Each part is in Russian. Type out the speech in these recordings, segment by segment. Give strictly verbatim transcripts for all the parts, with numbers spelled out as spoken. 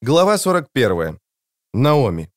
Глава сорок первая. Наоми.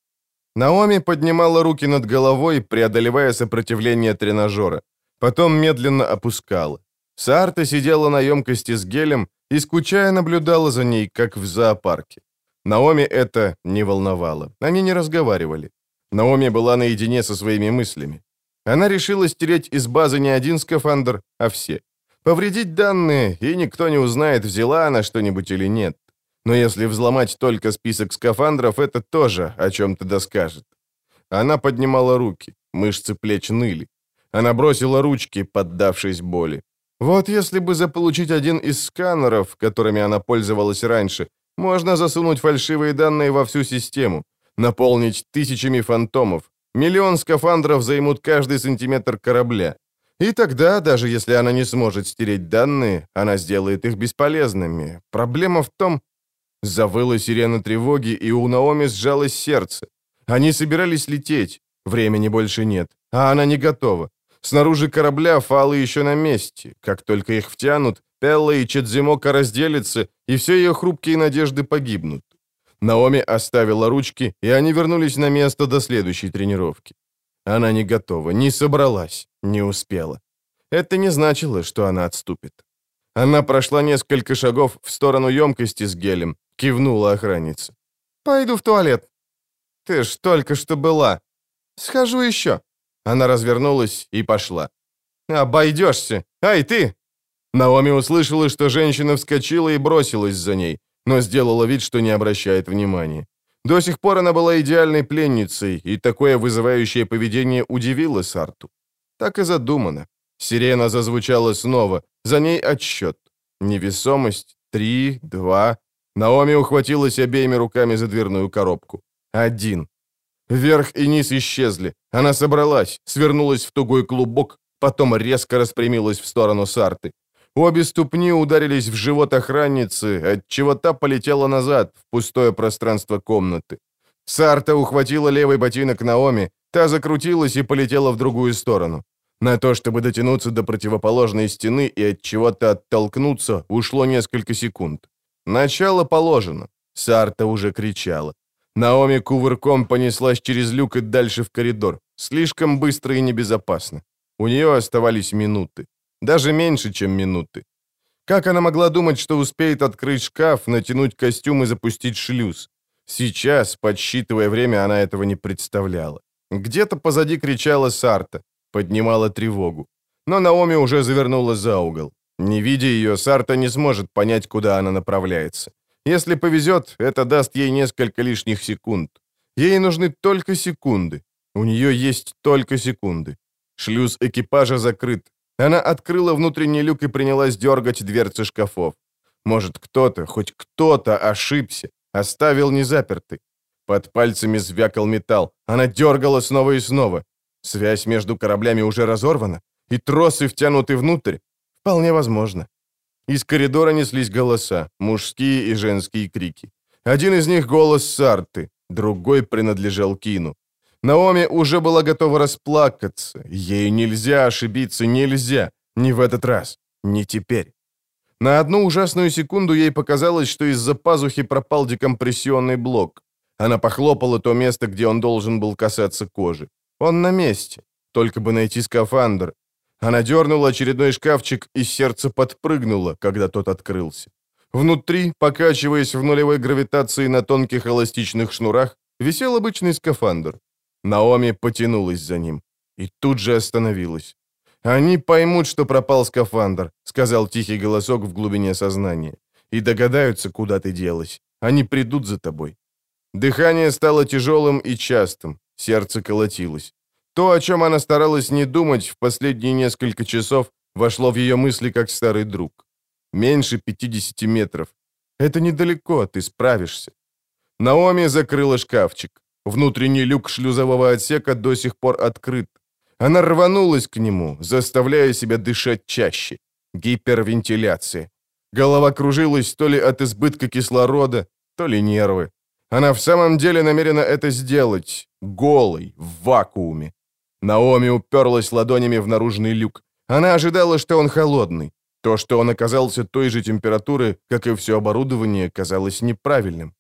Наоми поднимала руки над головой, преодолевая сопротивление тренажера. Потом медленно опускала. Саарта сидела на емкости с гелем и, скучая, наблюдала за ней, как в зоопарке. Наоми это не волновало. Они не разговаривали. Наоми была наедине со своими мыслями. Она решила стереть из базы не один скафандр, а все. Повредить данные, и никто не узнает, взяла она что-нибудь или нет. Но если взломать только список скафандров, это тоже о чем-то доскажет. Она поднимала руки, мышцы плеч ныли. Она бросила ручки, поддавшись боли. Вот если бы заполучить один из сканеров, которыми она пользовалась раньше, можно засунуть фальшивые данные во всю систему, наполнить тысячами фантомов. Миллион скафандров займут каждый сантиметр корабля. И тогда, даже если она не сможет стереть данные, она сделает их бесполезными. Проблема в том... Завыла сирена тревоги, и у Наоми сжалось сердце. Они собирались лететь. Времени больше нет. А она не готова. Снаружи корабля фалы еще на месте. Как только их втянут, Пелла и Чадзимока разделятся, и все ее хрупкие надежды погибнут. Наоми оставила ручки, и они вернулись на место до следующей тренировки. Она не готова, не собралась, не успела. Это не значило, что она отступит. Она прошла несколько шагов в сторону емкости с гелем, кивнула охраннице. «Пойду в туалет». «Ты ж только что была». «Схожу еще». Она развернулась и пошла. «Обойдешься. Ай, ты!» Наоми услышала, что женщина вскочила и бросилась за ней, но сделала вид, что не обращает внимания. До сих пор она была идеальной пленницей, и такое вызывающее поведение удивило Сарту. Так и задумано. Сирена зазвучала снова, за ней отсчет. Невесомость, три, два... Наоми ухватилась обеими руками за дверную коробку. Один. Вверх и низ исчезли. Она собралась, свернулась в тугой клубок, потом резко распрямилась в сторону Сарты. Обе ступни ударились в живот охранницы, отчего та полетела назад, в пустое пространство комнаты. Сарта ухватила левый ботинок Наоми, та закрутилась и полетела в другую сторону. На то, чтобы дотянуться до противоположной стены и от чего-то оттолкнуться, ушло несколько секунд. Начало положено. Сарта уже кричала. Наоми кувырком понеслась через люк и дальше в коридор. Слишком быстро и небезопасно. У нее оставались минуты. Даже меньше, чем минуты. Как она могла думать, что успеет открыть шкаф, натянуть костюм и запустить шлюз? Сейчас, подсчитывая время, она этого не представляла. Где-то позади кричала Сарта, поднимала тревогу. Но Наоми уже завернула за угол. Не видя ее, Сарта не сможет понять, куда она направляется. Если повезет, это даст ей несколько лишних секунд. Ей нужны только секунды. У нее есть только секунды. Шлюз экипажа закрыт. Она открыла внутренний люк и принялась дергать дверцы шкафов. Может, кто-то, хоть кто-то ошибся, оставил незапертый. Под пальцами звякал металл. Она дергала снова и снова. Связь между кораблями уже разорвана, и тросы втянуты внутрь. Вполне возможно. Из коридора неслись голоса, мужские и женские крики. Один из них — голос Сарты, другой принадлежал Кину. Наоми уже была готова расплакаться. Ей нельзя ошибиться, нельзя. Не в этот раз, не теперь. На одну ужасную секунду ей показалось, что из-за пазухи пропал декомпрессионный блок. Она похлопала то место, где он должен был касаться кожи. Он на месте. Только бы найти скафандр. Она дернула очередной шкафчик, и сердце подпрыгнуло, когда тот открылся. Внутри, покачиваясь в нулевой гравитации на тонких эластичных шнурах, висел обычный скафандр. Наоми потянулась за ним. И тут же остановилась. «Они поймут, что пропал скафандр», — сказал тихий голосок в глубине сознания. «И догадаются, куда ты делась. Они придут за тобой». Дыхание стало тяжелым и частым. Сердце колотилось. То, о чем она старалась не думать в последние несколько часов, вошло в ее мысли как старый друг. Меньше пятидесяти метров. Это недалеко, ты справишься. Наоми закрыла шкафчик. Внутренний люк шлюзового отсека до сих пор открыт. Она рванулась к нему, заставляя себя дышать чаще. Гипервентиляция. Голова кружилась то ли от избытка кислорода, то ли нервы. Она в самом деле намерена это сделать, голой, в вакууме. Наоми уперлась ладонями в наружный люк. Она ожидала, что он холодный. То, что он оказался той же температуры, как и все оборудование, казалось неправильным.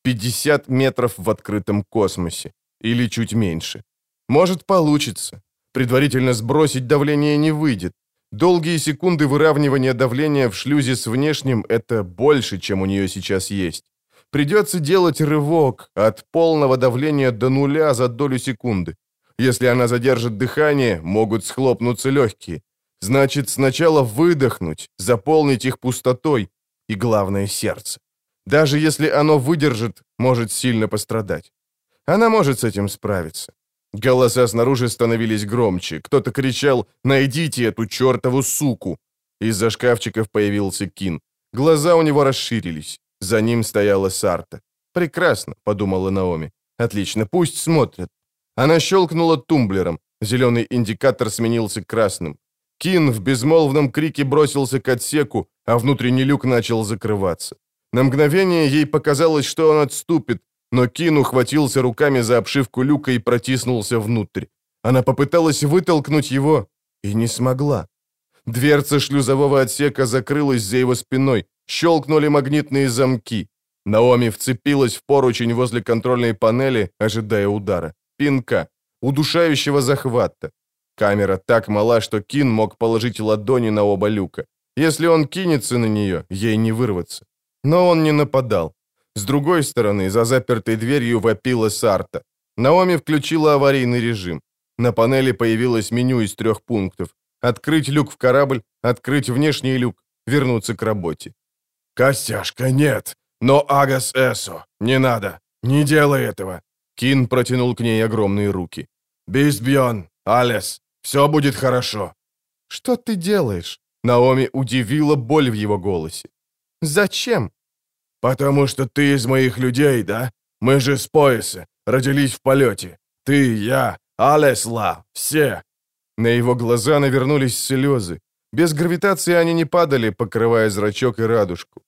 пятьдесят метров в открытом космосе. Или чуть меньше. Может, получится. Предварительно сбросить давление не выйдет. Долгие секунды выравнивания давления в шлюзе с внешним — это больше, чем у нее сейчас есть. Придется делать рывок от полного давления до нуля за долю секунды. Если она задержит дыхание, могут схлопнуться легкие. Значит, сначала выдохнуть, заполнить их пустотой и, главное, сердце. Даже если оно выдержит, может сильно пострадать. Она может с этим справиться. Голоса снаружи становились громче. Кто-то кричал «Найдите эту чертову суку!». Из-за шкафчиков появился Кин. Глаза у него расширились. За ним стояла Сарта. «Прекрасно», — подумала Наоми. «Отлично, пусть смотрят». Она щелкнула тумблером. Зеленый индикатор сменился красным. Кин в безмолвном крике бросился к отсеку, а внутренний люк начал закрываться. На мгновение ей показалось, что он отступит, но Кин ухватился руками за обшивку люка и протиснулся внутрь. Она попыталась вытолкнуть его и не смогла. Дверца шлюзового отсека закрылась за его спиной, щелкнули магнитные замки. Наоми вцепилась в поручень возле контрольной панели, ожидая удара. Пинка, удушающего захвата. Камера так мала, что Кин мог положить ладони на оба люка. Если он кинется на нее, ей не вырваться. Но он не нападал. С другой стороны, за запертой дверью вопила Сарта. Наоми включила аварийный режим. На панели появилось меню из трех пунктов. Открыть люк в корабль, открыть внешний люк, вернуться к работе. «Костяшка, нет! Но Агас Эсо! Не надо! Не делай этого!» Кин протянул к ней огромные руки. «Бисбьон! Алес! Все будет хорошо!» «Что ты делаешь?» Наоми удивила боль в его голосе. «Зачем?» «Потому что ты из моих людей, да? Мы же с пояса, родились в полете. Ты, я, Алес Ла, все!» На его глаза навернулись слезы. Без гравитации они не падали, покрывая зрачок и радужку.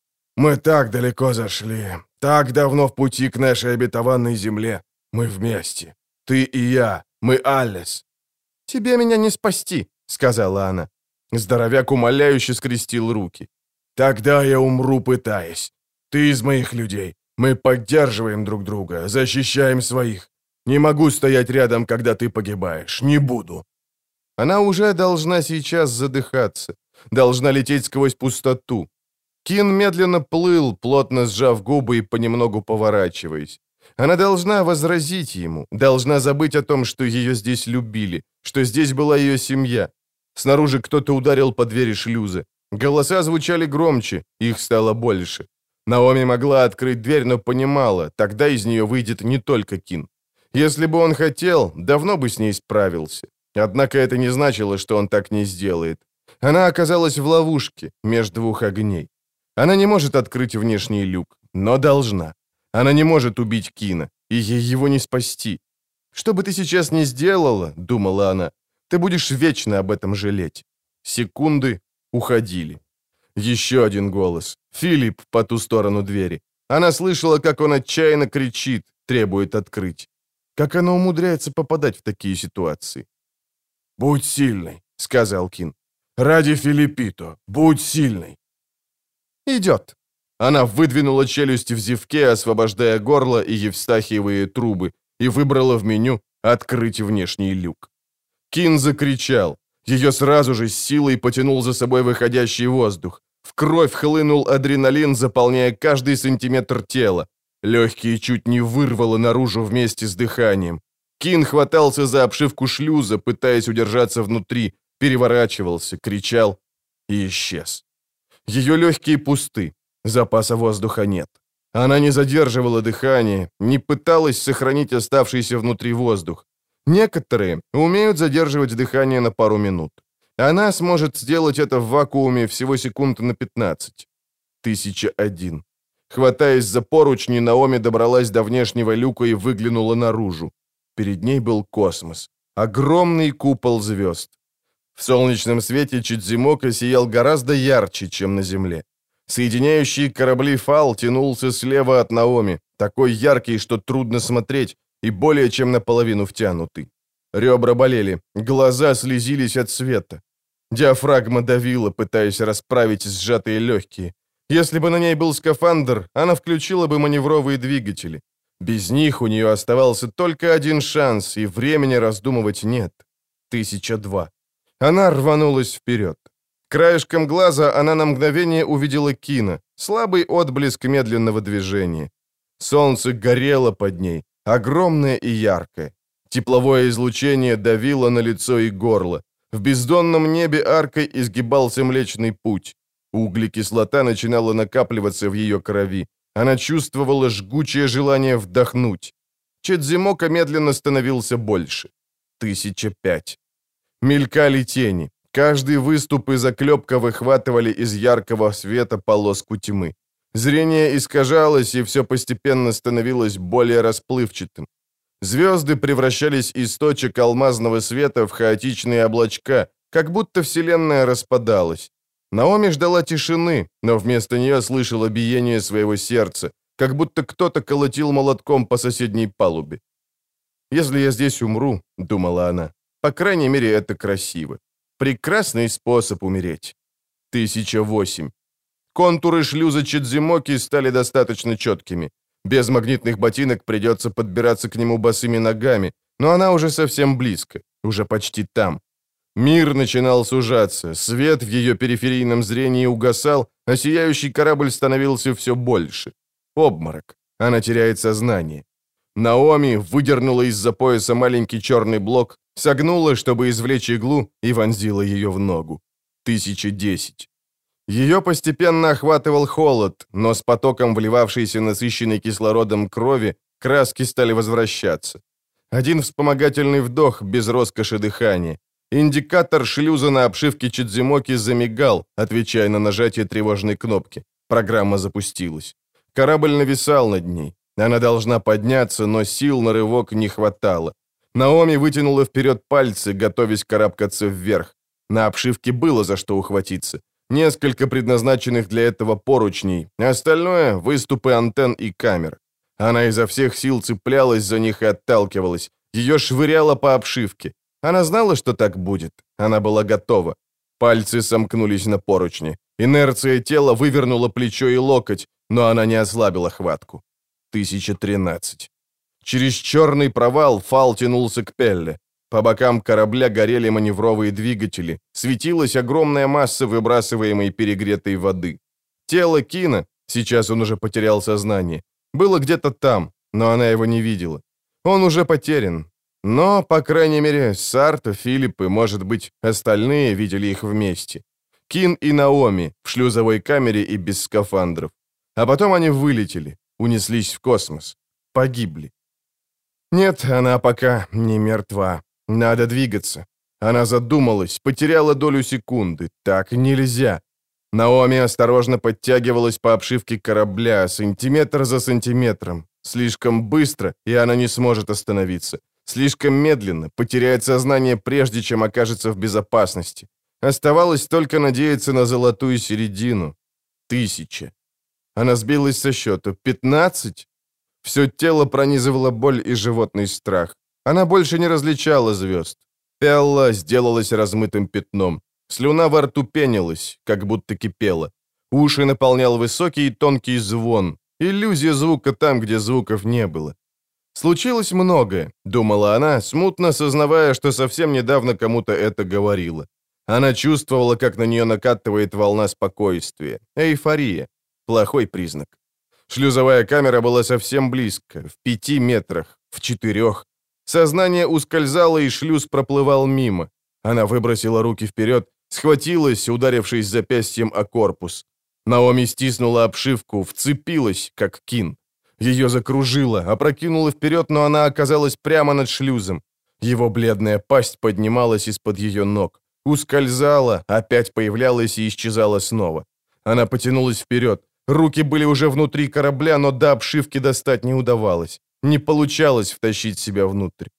«Мы так далеко зашли, так давно в пути к нашей обетованной земле. Мы вместе. Ты и я, мы Алес». «Тебе меня не спасти», — сказала она. Здоровяк умоляюще скрестил руки. «Тогда я умру, пытаясь. Ты из моих людей. Мы поддерживаем друг друга, защищаем своих. Не могу стоять рядом, когда ты погибаешь. Не буду». Она уже должна сейчас задыхаться. Должна лететь сквозь пустоту. Кин медленно плыл, плотно сжав губы и понемногу поворачиваясь. Она должна возразить ему, должна забыть о том, что ее здесь любили, что здесь была ее семья. Снаружи кто-то ударил по двери шлюза. Голоса звучали громче, их стало больше. Наоми могла открыть дверь, но понимала, тогда из нее выйдет не только Кин. Если бы он хотел, давно бы с ней справился. Однако это не значило, что он так не сделает. Она оказалась в ловушке между двух огней. Она не может открыть внешний люк, но должна. Она не может убить Кина, и ей его не спасти. «Что бы ты сейчас ни сделала, — думала она, — ты будешь вечно об этом жалеть». Секунды уходили. Еще один голос. Филипп по ту сторону двери. Она слышала, как он отчаянно кричит, требует открыть. Как она умудряется попадать в такие ситуации? «Будь сильной», — сказал Кин. «Ради Филиппито, будь сильной». «Идет». Она выдвинула челюсть в зевке, освобождая горло и евстахиевые трубы, и выбрала в меню «Открыть внешний люк». Кин закричал. Ее сразу же с силой потянул за собой выходящий воздух. В кровь хлынул адреналин, заполняя каждый сантиметр тела. Легкие чуть не вырвало наружу вместе с дыханием. Кин хватался за обшивку шлюза, пытаясь удержаться внутри, переворачивался, кричал и исчез. Ее легкие пусты, запаса воздуха нет. Она не задерживала дыхание, не пыталась сохранить оставшийся внутри воздух. Некоторые умеют задерживать дыхание на пару минут. Она сможет сделать это в вакууме всего секунд на пятнадцать. Тысяча один. Хватаясь за поручни, Наоми добралась до внешнего люка и выглянула наружу. Перед ней был космос. Огромный купол звезд. В солнечном свете Чидзимока сиял гораздо ярче, чем на Земле. Соединяющий корабли фал тянулся слева от Наоми, такой яркий, что трудно смотреть, и более чем наполовину втянутый. Ребра болели, глаза слезились от света. Диафрагма давила, пытаясь расправить сжатые легкие. Если бы на ней был скафандр, она включила бы маневровые двигатели. Без них у нее оставался только один шанс, и времени раздумывать нет. Тысяча два. Она рванулась вперед. Краешком глаза она на мгновение увидела Кина, слабый отблеск медленного движения. Солнце горело под ней, огромное и яркое. Тепловое излучение давило на лицо и горло. В бездонном небе аркой изгибался Млечный Путь. Углекислота начинала накапливаться в ее крови. Она чувствовала жгучее желание вдохнуть. Чедзимока медленно становился больше. Тысяча пять. Мелькали тени. Каждый выступ и заклепка выхватывали из яркого света полоску тьмы. Зрение искажалось, и все постепенно становилось более расплывчатым. Звезды превращались из точек алмазного света в хаотичные облачка, как будто вселенная распадалась. Наоми ждала тишины, но вместо нее слышала биение своего сердца, как будто кто-то колотил молотком по соседней палубе. «Если я здесь умру», — думала она, — «по крайней мере, это красиво. Прекрасный способ умереть». Тысяча восемь. Контуры шлюза Чидзимоки стали достаточно четкими. Без магнитных ботинок придется подбираться к нему босыми ногами, но она уже совсем близко, уже почти там. Мир начинал сужаться, свет в ее периферийном зрении угасал, а сияющий корабль становился все больше. Обморок. Она теряет сознание. Наоми выдернула из-за пояса маленький черный блок, согнула, чтобы извлечь иглу, и вонзила ее в ногу. Тысяча десять. Ее постепенно охватывал холод, но с потоком вливавшейся насыщенной кислородом крови краски стали возвращаться. Один вспомогательный вдох без роскоши дыхания. Индикатор шлюза на обшивке Чидзимоки замигал, отвечая на нажатие тревожной кнопки. Программа запустилась. Корабль нависал над ней. Она должна подняться, но сил на рывок не хватало. Наоми вытянула вперед пальцы, готовясь карабкаться вверх. На обшивке было за что ухватиться. Несколько предназначенных для этого поручней, остальное — выступы антенн и камер. Она изо всех сил цеплялась за них и отталкивалась. Ее швыряло по обшивке. Она знала, что так будет. Она была готова. Пальцы сомкнулись на поручни. Инерция тела вывернула плечо и локоть, но она не ослабила хватку. Тысяча тринадцать. Через черный провал фал тянулся к Пелле. По бокам корабля горели маневровые двигатели, светилась огромная масса выбрасываемой перегретой воды. Тело Кина, сейчас он уже потерял сознание, было где-то там, но она его не видела. Он уже потерян. Но, по крайней мере, Сарто, Филипп и, может быть, остальные видели их вместе. Кин и Наоми в шлюзовой камере и без скафандров. А потом они вылетели, унеслись в космос, погибли. Нет, она пока не мертва. Надо двигаться. Она задумалась, потеряла долю секунды. Так нельзя. Наоми осторожно подтягивалась по обшивке корабля, сантиметр за сантиметром. Слишком быстро, и она не сможет остановиться. Слишком медленно, потеряет сознание, прежде чем окажется в безопасности. Оставалось только надеяться на золотую середину. Тысяча. Она сбилась со счета. Пятнадцать? Все тело пронизывало боль и животный страх. Она больше не различала звезд. Пелла сделалась размытым пятном. Слюна во рту пенилась, как будто кипела. Уши наполнял высокий и тонкий звон. Иллюзия звука там, где звуков не было. Случилось многое, думала она, смутно сознавая, что совсем недавно кому-то это говорила. Она чувствовала, как на нее накатывает волна спокойствия. Эйфория. Плохой признак. Шлюзовая камера была совсем близко, в пяти метрах, в четырех. Сознание ускользало, и шлюз проплывал мимо. Она выбросила руки вперед, схватилась, ударившись запястьем о корпус. Наоми стиснула обшивку, вцепилась, как Кин. Ее закружило, опрокинуло вперед, но она оказалась прямо над шлюзом. Его бледная пасть поднималась из-под ее ног. Ускользала, опять появлялась и исчезала снова. Она потянулась вперед. Руки были уже внутри корабля, но до обшивки достать не удавалось. Не получалось втащить себя внутрь.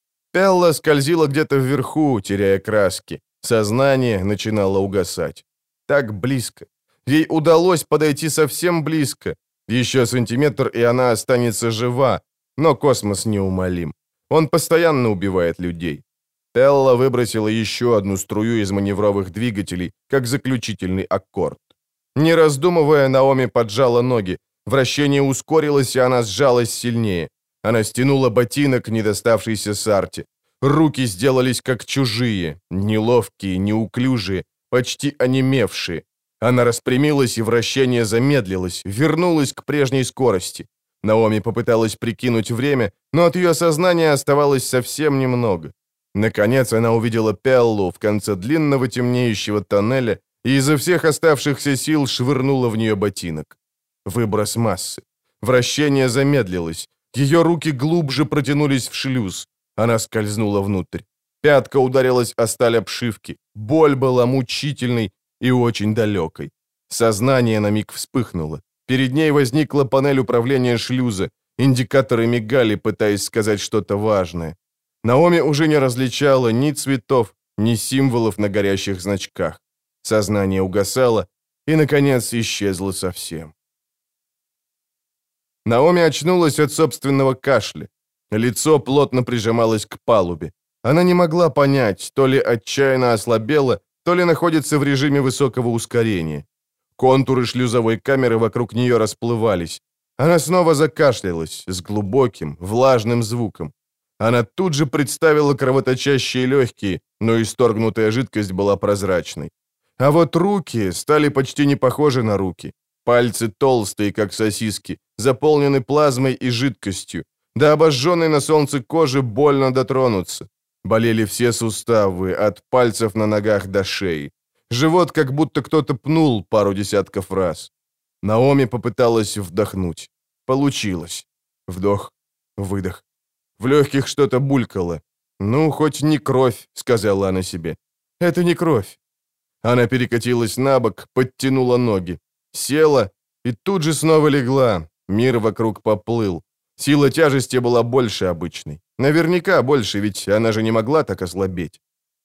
Пелла скользила где-то вверху, теряя краски. Сознание начинало угасать. Так близко. Ей удалось подойти совсем близко. Еще сантиметр, и она останется жива. Но космос неумолим. Он постоянно убивает людей. Пелла выбросила еще одну струю из маневровых двигателей, как заключительный аккорд. Не раздумывая, Наоми поджала ноги. Вращение ускорилось, и она сжалась сильнее. Она стянула ботинок, не доставшийся Сарте. Руки сделались как чужие, неловкие, неуклюжие, почти онемевшие. Она распрямилась, и вращение замедлилось, вернулось к прежней скорости. Наоми попыталась прикинуть время, но от ее сознания оставалось совсем немного. Наконец она увидела Пеллу в конце длинного темнеющего тоннеля и изо всех оставшихся сил швырнула в нее ботинок. Выброс массы. Вращение замедлилось. Ее руки глубже протянулись в шлюз. Она скользнула внутрь. Пятка ударилась о сталь обшивки. Боль была мучительной и очень далекой. Сознание на миг вспыхнуло. Перед ней возникла панель управления шлюза. Индикаторы мигали, пытаясь сказать что-то важное. Наоми уже не различала ни цветов, ни символов на горящих значках. Сознание угасало и, наконец, исчезло совсем. Наоми очнулась от собственного кашля. Лицо плотно прижималось к палубе. Она не могла понять, то ли отчаянно ослабела, то ли находится в режиме высокого ускорения. Контуры шлюзовой камеры вокруг нее расплывались. Она снова закашлялась с глубоким, влажным звуком. Она тут же представила кровоточащие легкие, но исторгнутая жидкость была прозрачной. А вот руки стали почти не похожи на руки. Пальцы толстые, как сосиски, заполнены плазмой и жидкостью. До обожженной на солнце кожи больно дотронуться. Болели все суставы, от пальцев на ногах до шеи. Живот как будто кто-то пнул пару десятков раз. Наоми попыталась вдохнуть. Получилось. Вдох, выдох. В легких что-то булькало. «Ну, хоть не кровь», — сказала она себе. «Это не кровь». Она перекатилась на бок, подтянула ноги. Села и тут же снова легла. Мир вокруг поплыл. Сила тяжести была больше обычной. Наверняка больше, ведь она же не могла так ослабеть.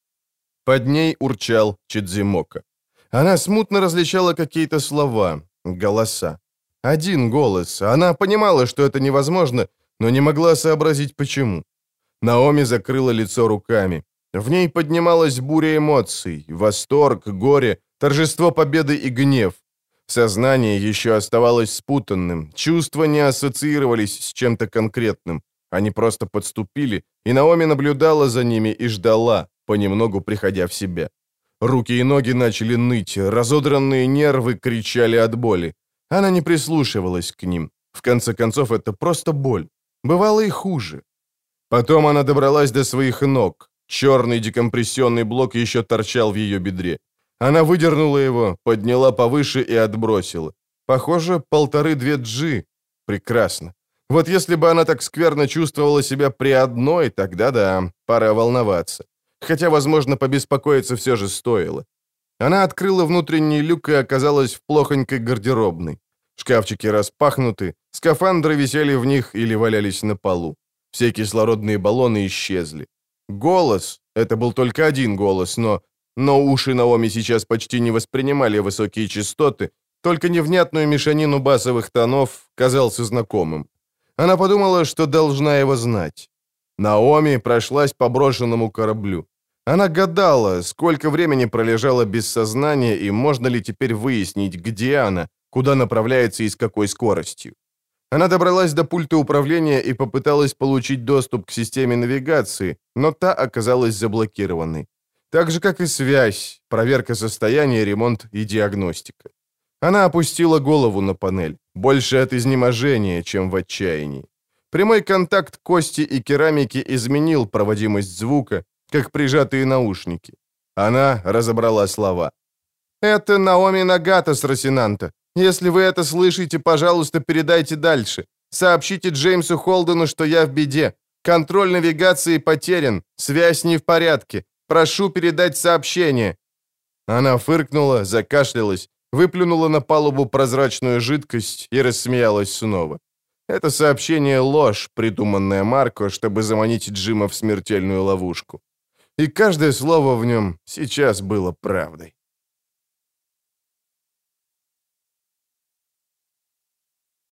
Под ней урчал Чидзимока. Она смутно различала какие-то слова, голоса. Один голос. Она понимала, что это невозможно, но не могла сообразить, почему. Наоми закрыла лицо руками. В ней поднималась буря эмоций, восторг, горе, торжество победы и гнев. Сознание еще оставалось спутанным, чувства не ассоциировались с чем-то конкретным. Они просто подступили, и Наоми наблюдала за ними и ждала, понемногу приходя в себя. Руки и ноги начали ныть, разодранные нервы кричали от боли. Она не прислушивалась к ним. В конце концов, это просто боль. Бывало и хуже. Потом она добралась до своих ног. Черный декомпрессионный блок еще торчал в ее бедре. Она выдернула его, подняла повыше и отбросила. Похоже, полторы-две джи. Прекрасно. Вот если бы она так скверно чувствовала себя при одной, тогда да, пора волноваться. Хотя, возможно, побеспокоиться все же стоило. Она открыла внутренний люк и оказалась в плохонькой гардеробной. Шкафчики распахнуты, скафандры висели в них или валялись на полу. Все кислородные баллоны исчезли. Голос, это был только один голос, но... Но уши Наоми сейчас почти не воспринимали высокие частоты, только невнятную мешанину басовых тонов казался знакомым. Она подумала, что должна его знать. Наоми прошлась по брошенному кораблю. Она гадала, сколько времени пролежала без сознания и можно ли теперь выяснить, где она, куда направляется и с какой скоростью. Она добралась до пульта управления и попыталась получить доступ к системе навигации, но та оказалась заблокированной. Так же, как и связь, проверка состояния, ремонт и диагностика. Она опустила голову на панель, больше от изнеможения, чем в отчаянии. Прямой контакт кости и керамики изменил проводимость звука, как прижатые наушники. Она разобрала слова. «Это Наоми Нагата с Росинанта. Если вы это слышите, пожалуйста, передайте дальше. Сообщите Джеймсу Холдену, что я в беде. Контроль навигации потерян, связь не в порядке. Прошу передать сообщение». Она фыркнула, закашлялась, выплюнула на палубу прозрачную жидкость и рассмеялась снова. Это сообщение — ложь, придуманная Марко, чтобы заманить Джима в смертельную ловушку. И каждое слово в нем сейчас было правдой.